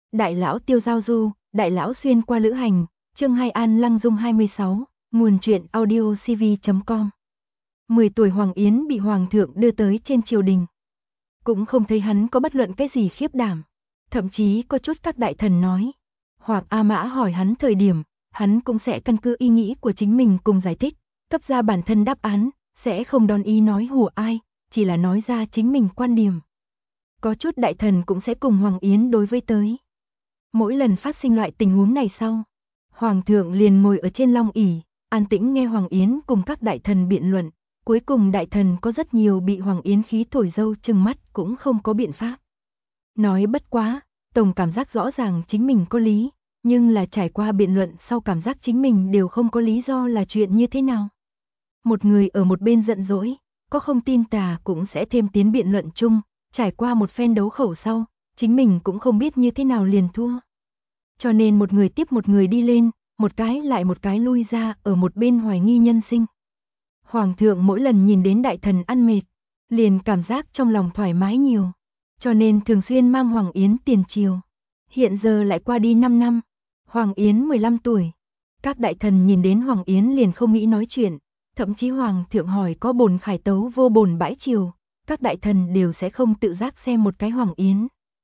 Đại lão tiêu giao du, đại lão xuyên qua lữ hành, chương 2 An Lăng Dung 26, nguồn truyện audio cv.com. 10 tuổi Hoàng Yến bị Hoàng thượng đưa tới trên triều đình. Cũng không thấy hắn có bất luận cái gì khiếp đảm. Thậm chí có chút các đại thần nói. Hoặc A Mã hỏi hắn thời điểm, hắn cũng sẽ căn cứ ý nghĩ của chính mình cùng giải thích, cấp ra bản thân đáp án, sẽ không đón ý nói hùa ai, chỉ là nói ra chính mình quan điểm. Có chút đại thần cũng sẽ cùng Hoàng Yến đối với tới. Mỗi lần phát sinh loại tình huống này sau, Hoàng thượng liền ngồi ở trên long ỷ, an tĩnh nghe Hoàng Yến cùng các đại thần biện luận. Cuối cùng đại thần có rất nhiều bị Hoàng Yến khí thổi dâu trừng mắt cũng không có biện pháp. Nói bất quá, tổng cảm giác rõ ràng chính mình có lý, nhưng là trải qua biện luận sau cảm giác chính mình đều không có lý do là chuyện như thế nào. Một người ở một bên giận dỗi, có không tin tà cũng sẽ thêm tiến biện luận chung, trải qua một phen đấu khẩu sau, chính mình cũng không biết như thế nào liền thua. Cho nên một người tiếp một người đi lên, một cái lại một cái lui ra ở một bên hoài nghi nhân sinh. Hoàng thượng mỗi lần nhìn đến đại thần ăn mệt, liền cảm giác trong lòng thoải mái nhiều, cho nên thường xuyên mang Hoàng Yến tiền triều. Hiện giờ lại qua đi 5 năm, Hoàng Yến 15 tuổi. Các đại thần nhìn đến Hoàng Yến liền không nghĩ nói chuyện, thậm chí Hoàng thượng hỏi có bồn khải tấu vô bồn bãi triều, các đại thần đều sẽ không tự giác xem một cái Hoàng Yến.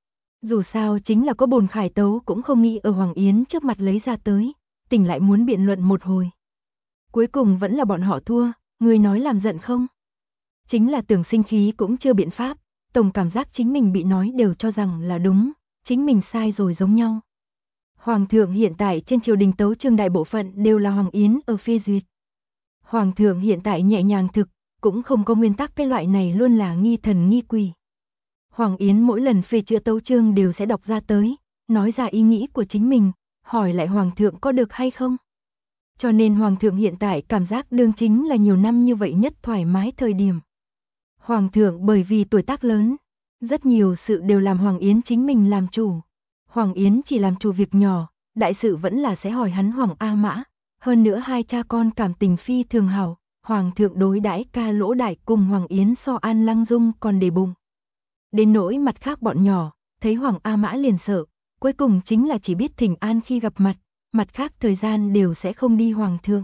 Dù sao chính là có bồn khải tấu cũng không nghĩ ở Hoàng Yến trước mặt lấy ra tới, tỉnh lại muốn biện luận một hồi. Cuối cùng vẫn là bọn họ thua. Người nói làm giận không? Chính là tưởng sinh khí cũng chưa biện pháp, tổng cảm giác chính mình bị nói đều cho rằng là đúng, chính mình sai rồi giống nhau. Hoàng thượng hiện tại trên triều đình tấu chương đại bộ phận đều là Hoàng Yến ở phê duyệt. Hoàng thượng hiện tại nhẹ nhàng thực, cũng không có nguyên tắc cái loại này luôn là nghi thần nghi quỷ. Hoàng Yến mỗi lần phê chữa tấu chương đều sẽ đọc ra tới, nói ra ý nghĩ của chính mình, hỏi lại Hoàng thượng có được hay không. Cho nên Hoàng thượng hiện tại cảm giác đương chính là nhiều năm như vậy nhất thoải mái thời điểm. Hoàng thượng bởi vì tuổi tác lớn, rất nhiều sự đều làm Hoàng Yến chính mình làm chủ. Hoàng Yến chỉ làm chủ việc nhỏ, đại sự vẫn là sẽ hỏi hắn Hoàng A Mã. Hơn nữa hai cha con cảm tình phi thường hảo, Hoàng thượng đối đãi Ca Lỗ Đại cùng Hoàng Yến so An Lăng Dung còn để bụng. Đến nỗi mặt khác bọn nhỏ, thấy Hoàng A Mã liền sợ, cuối cùng chính là chỉ biết thỉnh an khi gặp mặt. Mặt khác thời gian đều sẽ không đi Hoàng thượng.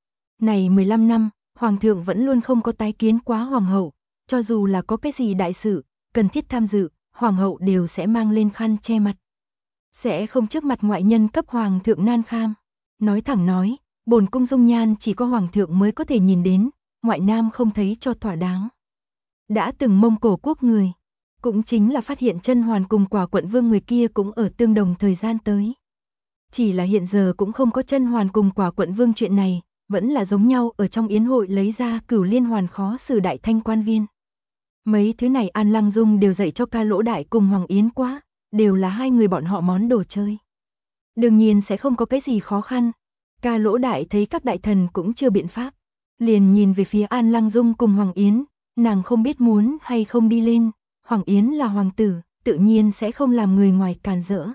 Này 15 năm, Hoàng thượng vẫn luôn không có tái kiến quá Hoàng hậu, cho dù là có cái gì đại sự, cần thiết tham dự, Hoàng hậu đều sẽ mang lên khăn che mặt. Sẽ không trước mặt ngoại nhân cấp Hoàng thượng nan kham. Nói thẳng nói, bổn cung dung nhan chỉ có Hoàng thượng mới có thể nhìn đến, ngoại nam không thấy cho thỏa đáng. Đã từng Mông Cổ quốc người, cũng chính là phát hiện chân hoàn cùng Quả Quận Vương người kia cũng ở tương đồng thời gian tới. Chỉ là hiện giờ cũng không có chân hoàn cùng Quả Quận Vương chuyện này, vẫn là giống nhau ở trong yến hội lấy ra Cửu Liên Hoàn khó xử đại thanh quan viên. Mấy thứ này An Lăng Dung đều dạy cho Ca Lỗ Đại cùng Hoàng Yến quá, đều là hai người bọn họ món đồ chơi. Đương nhiên sẽ không có cái gì khó khăn. Ca Lỗ Đại thấy các đại thần cũng chưa biện pháp, liền nhìn về phía An Lăng Dung cùng Hoàng Yến, nàng không biết muốn hay không đi lên, Hoàng Yến là hoàng tử, tự nhiên sẽ không làm người ngoài càn rỡ.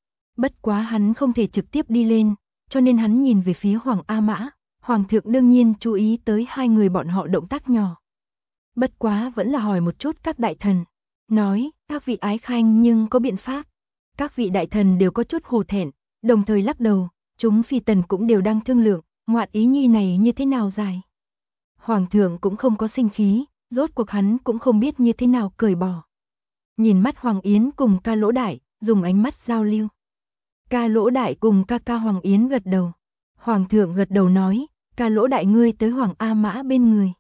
Bất quá hắn không thể trực tiếp đi lên, cho nên hắn nhìn về phía Hoàng A Mã, Hoàng thượng đương nhiên chú ý tới hai người bọn họ động tác nhỏ. Bất quá vẫn là hỏi một chút các đại thần, nói, các vị ái khanh nhưng có biện pháp. Các vị đại thần đều có chút hổ thẹn, đồng thời lắc đầu, chúng phi tần cũng đều đang thương lượng, ngoạn ý nhi này như thế nào dài. Hoàng thượng cũng không có sinh khí, rốt cuộc hắn cũng không biết như thế nào cởi bỏ. Nhìn mắt Hoàng Yến cùng Ca Lỗ Đại, dùng ánh mắt giao lưu. Ca Lỗ Đại cùng ca ca Hoàng Yến gật đầu. Hoàng thượng gật đầu nói, Ca Lỗ Đại ngươi tới Hoàng A Mã bên người.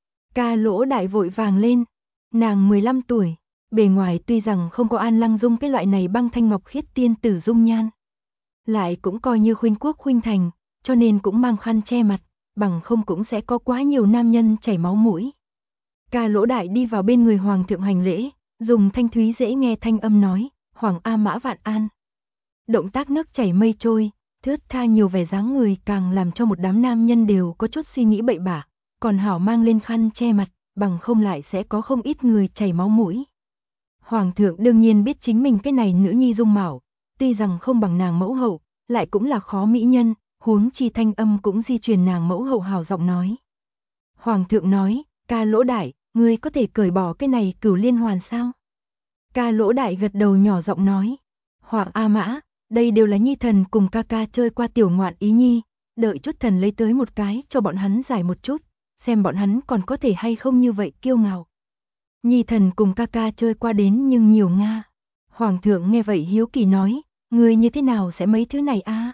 Ca Lỗ Đại vội vàng lên, nàng 15 tuổi, bề ngoài tuy rằng không có An Lăng Dung cái loại này băng thanh ngọc khiết tiên tử dung nhan. Lại cũng coi như khuynh quốc khuynh thành, cho nên cũng mang khăn che mặt, bằng không cũng sẽ có quá nhiều nam nhân chảy máu mũi. Ca Lỗ Đại đi vào bên người Hoàng thượng hành lễ, dùng thanh thúy dễ nghe thanh âm nói, Hoàng A Mã vạn an. Động tác nước chảy mây trôi, thướt tha nhiều vẻ dáng người càng làm cho một đám nam nhân đều có chút suy nghĩ bậy bạ, còn hảo mang lên khăn che mặt, bằng không lại sẽ có không ít người chảy máu mũi. Hoàng thượng đương nhiên biết chính mình cái này nữ nhi dung mạo, tuy rằng không bằng nàng mẫu hậu, lại cũng là khó mỹ nhân, huống chi thanh âm cũng di truyền nàng mẫu hậu hào giọng nói. Hoàng thượng nói, Ca Lỗ Đại, ngươi có thể cởi bỏ cái này Cửu Liên Hoàn sao? Ca Lỗ Đại gật đầu nhỏ giọng nói. Hoàng A Mã, đây đều là nhi thần cùng ca ca chơi qua tiểu ngoạn ý nhi, đợi chút thần lấy tới một cái cho bọn hắn giải một chút, xem bọn hắn còn có thể hay không như vậy kiêu ngạo. Nhi thần cùng ca ca chơi qua đến nhưng nhiều nga. Hoàng thượng nghe vậy hiếu kỳ nói, người như thế nào sẽ mấy thứ này a?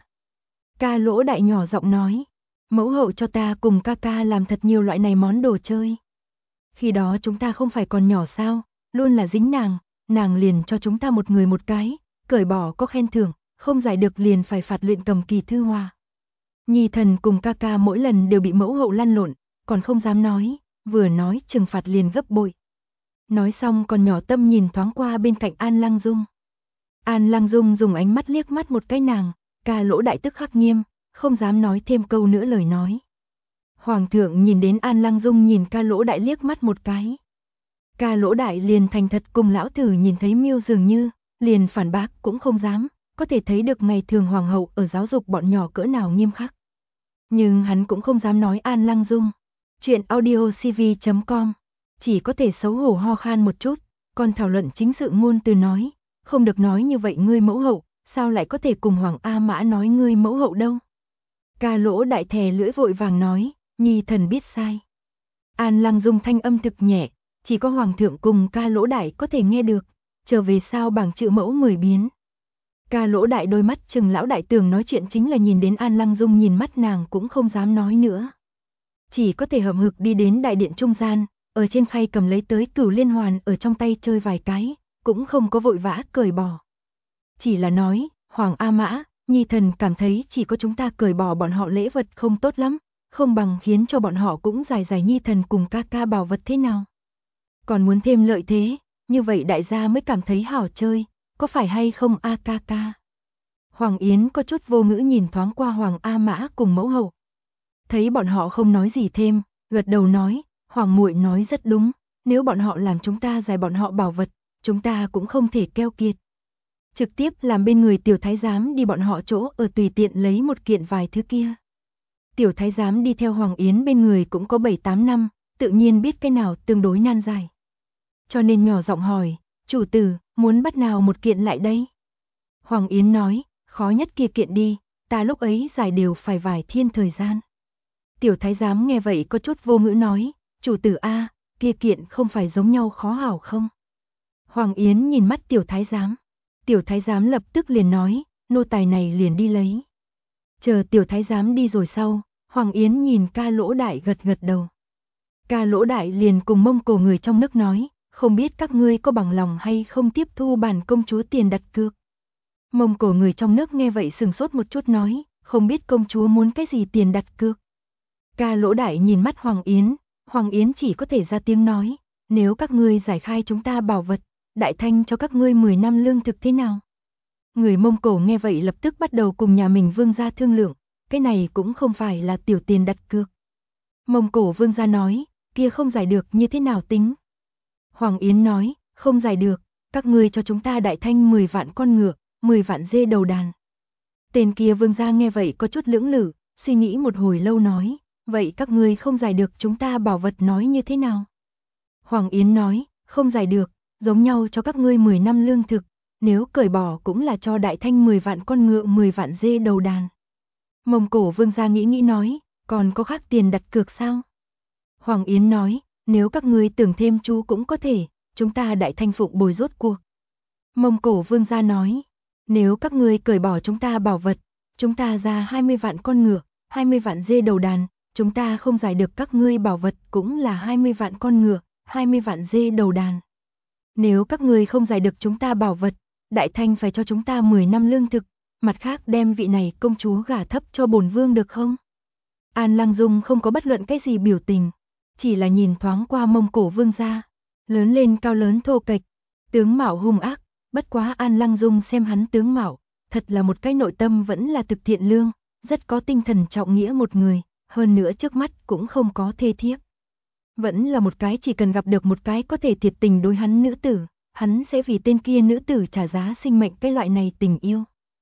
Ca Lỗ Đại nhỏ giọng nói, mẫu hậu cho ta cùng ca ca làm thật nhiều loại này món đồ chơi. Khi đó chúng ta không phải còn nhỏ sao, luôn là dính nàng liền cho chúng ta một người một cái, cởi bỏ có khen thưởng, không giải được liền phải phạt luyện cầm kỳ thư hoa. Nhi thần cùng ca ca mỗi lần đều bị mẫu hậu lăn lộn, còn không dám nói, vừa nói trừng phạt liền gấp bội. Nói xong còn nhỏ tâm nhìn thoáng qua bên cạnh An Lăng Dung. An Lăng Dung dùng ánh mắt liếc mắt một cái nàng, Ca Lỗ Đại tức khắc nghiêm, không dám nói thêm câu nữa lời nói. Hoàng thượng nhìn đến An Lăng Dung nhìn Ca Lỗ Đại liếc mắt một cái. Ca Lỗ Đại liền thành thật cùng lão thử nhìn thấy miêu dường như, liền phản bác cũng không dám, có thể thấy được ngày thường hoàng hậu ở giáo dục bọn nhỏ cỡ nào nghiêm khắc. Nhưng hắn cũng không dám nói An Lăng Dung. Chuyện audiocv.com, chỉ có thể xấu hổ ho khan một chút, còn thảo luận chính sự ngôn từ nói, không được nói như vậy ngươi mẫu hậu, sao lại có thể cùng Hoàng A Mã nói ngươi mẫu hậu đâu. Ca Lỗ Đại thè lưỡi vội vàng nói, nhi thần biết sai. An Lăng Dung thanh âm thực nhẹ, chỉ có Hoàng thượng cùng Ca Lỗ Đại có thể nghe được, trở về sao bảng chữ mẫu 10 biến. Ca Lỗ Đại đôi mắt chừng lão đại tưởng nói chuyện chính là nhìn đến An Lăng Dung nhìn mắt nàng cũng không dám nói nữa. Chỉ có thể hậm hực đi đến đại điện trung gian, ở trên khay cầm lấy tới Cửu Liên Hoàn ở trong tay chơi vài cái, cũng không có vội vã cởi bỏ. Chỉ là nói, Hoàng A Mã, nhi thần cảm thấy chỉ có chúng ta cởi bỏ bọn họ lễ vật không tốt lắm, không bằng khiến cho bọn họ cũng giải giải nhi thần cùng ca ca bảo vật thế nào. Còn muốn thêm lợi thế, như vậy đại gia mới cảm thấy hảo chơi, có phải hay không a ca ca. Hoàng Yến có chút vô ngữ nhìn thoáng qua Hoàng A Mã cùng mẫu hậu. Thấy bọn họ không nói gì thêm, gật đầu nói, Hoàng muội nói rất đúng, nếu bọn họ làm chúng ta giải bọn họ bảo vật, chúng ta cũng không thể keo kiệt. Trực tiếp làm bên người tiểu thái giám đi bọn họ chỗ ở tùy tiện lấy một kiện vài thứ kia. Tiểu thái giám đi theo Hoàng Yến bên người cũng có 7-8 năm, tự nhiên biết cái nào tương đối nan giải. Cho nên nhỏ giọng hỏi, chủ tử, muốn bắt nào một kiện lại đây? Hoàng Yến nói, khó nhất kia kiện đi, ta lúc ấy giải đều phải vài thiên thời gian. Tiểu thái giám nghe vậy có chút vô ngữ nói, chủ tử a, kia kiện không phải giống nhau khó hảo không? Hoàng Yến nhìn mắt tiểu thái giám lập tức liền nói, nô tài này liền đi lấy. Chờ tiểu thái giám đi rồi sau, Hoàng Yến nhìn Ca Lỗ Đại gật gật đầu. Ca Lỗ Đại liền cùng Mông Cổ người trong nước nói, không biết các ngươi có bằng lòng hay không tiếp thu bản công chúa tiền đặt cược. Mông Cổ người trong nước nghe vậy sừng sốt một chút nói, không biết công chúa muốn cái gì tiền đặt cược. Ca Lỗ Đại nhìn mắt Hoàng Yến chỉ có thể ra tiếng nói, nếu các ngươi giải khai chúng ta bảo vật, đại thanh cho các ngươi 10 năm lương thực thế nào? Người Mông Cổ nghe vậy lập tức bắt đầu cùng nhà mình vương gia thương lượng, cái này cũng không phải là tiểu tiền đặt cược. Mông Cổ vương gia nói, kia không giải được như thế nào tính? Hoàng Yến nói, không giải được, các ngươi cho chúng ta đại thanh 10 vạn con ngựa, 10 vạn dê đầu đàn. Tên kia vương gia nghe vậy có chút lưỡng lự, suy nghĩ một hồi lâu nói, vậy các ngươi không giải được chúng ta bảo vật nói như thế nào? Hoàng Yến nói, không giải được, giống nhau cho các ngươi 10 năm lương thực, nếu cởi bỏ cũng là cho đại thanh 10 vạn con ngựa 10 vạn dê đầu đàn. Mông Cổ vương gia nghĩ nói, còn có khác tiền đặt cược sao? Hoàng Yến nói, nếu các ngươi tưởng thêm chú cũng có thể, chúng ta đại thanh phụng bồi rốt cuộc. Mông Cổ vương gia nói, nếu các ngươi cởi bỏ chúng ta bảo vật, chúng ta ra 20 vạn con ngựa, 20 vạn dê đầu đàn, chúng ta không giải được các ngươi bảo vật cũng là 20 vạn con ngựa, 20 vạn dê đầu đàn. Nếu các ngươi không giải được chúng ta bảo vật, đại thanh phải cho chúng ta 10 năm lương thực, mặt khác đem vị này công chúa gả thấp cho bổn vương được không? An Lăng Dung không có bất luận cái gì biểu tình, chỉ là nhìn thoáng qua Mông Cổ vương gia, lớn lên cao lớn thô kệch, tướng mạo hung ác, bất quá An Lăng Dung xem hắn tướng mạo, thật là một cái nội tâm vẫn là thực thiện lương, rất có tinh thần trọng nghĩa một người, hơn nữa trước mắt cũng không có thê thiếp. Vẫn là một cái chỉ cần gặp được một cái có thể thiệt tình đối hắn nữ tử, hắn sẽ vì tên kia nữ tử trả giá sinh mệnh cái loại này tình yêu.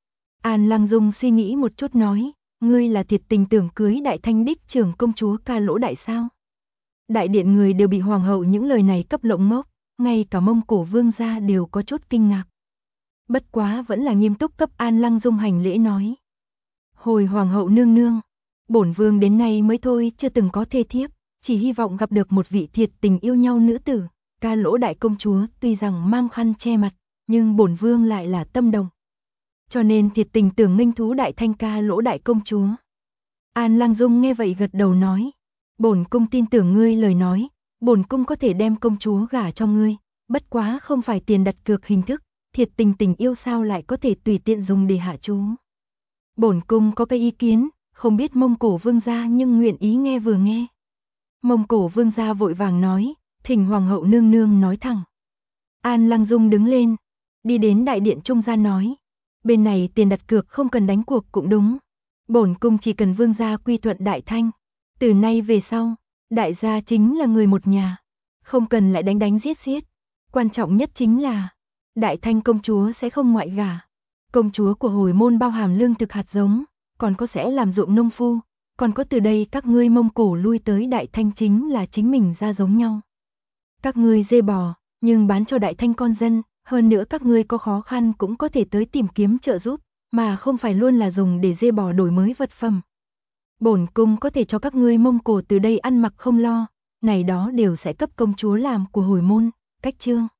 An Lăng Dung suy nghĩ một chút nói, ngươi là thiệt tình tưởng cưới đại thanh đích trưởng công chúa Ca Lỗ Đại sao? Đại điện người đều bị hoàng hậu những lời này cấp lộng ngốc, ngay cả Mông Cổ vương gia đều có chút kinh ngạc. bất quá vẫn là nghiêm túc cấp An Lăng Dung hành lễ nói. Hồi hoàng hậu nương nương, bổn vương đến nay mới thôi chưa từng có thê thiếp, chỉ hy vọng gặp được một vị thiệt tình yêu nhau nữ tử. Ca Lỗ đại công chúa tuy rằng mang khăn che mặt, nhưng bổn vương lại là tâm đồng. Cho nên thiệt tình tưởng nghênh thú đại thanh Ca Lỗ đại công chúa. An Lăng Dung nghe vậy gật đầu nói, bổn cung tin tưởng ngươi lời nói, bổn cung có thể đem công chúa gả cho ngươi, bất quá không phải tiền đặt cược hình thức, thiệt tình tình yêu sao lại có thể tùy tiện dùng để hạ chú. Bổn cung có cái ý kiến, không biết Mông Cổ vương gia nhưng nguyện ý nghe vừa nghe. Mông Cổ vương gia vội vàng nói, thỉnh hoàng hậu nương nương nói thẳng. An Lăng Dung đứng lên, đi đến đại điện trung gian nói, bên này tiền đặt cược không cần đánh cuộc cũng đúng. Bổn cung chỉ cần vương gia quy thuận đại thanh, từ nay về sau, đại gia chính là người một nhà, không cần lại đánh đánh giết giết. Quan trọng nhất chính là, đại thanh công chúa sẽ không ngoại gả. Công chúa của hồi môn bao hàm lương thực hạt giống, còn có sẽ làm ruộng nông phu, còn có từ đây các ngươi Mông Cổ lui tới đại thanh chính là chính mình ra giống nhau. Các ngươi dê bò, nhưng bán cho đại thanh con dân, hơn nữa các ngươi có khó khăn cũng có thể tới tìm kiếm trợ giúp, mà không phải luôn là dùng để dê bò đổi mới vật phẩm. Bổn cung có thể cho các ngươi Mông Cổ từ đây ăn mặc không lo, này đó đều sẽ cấp công chúa làm của hồi môn, cách chương.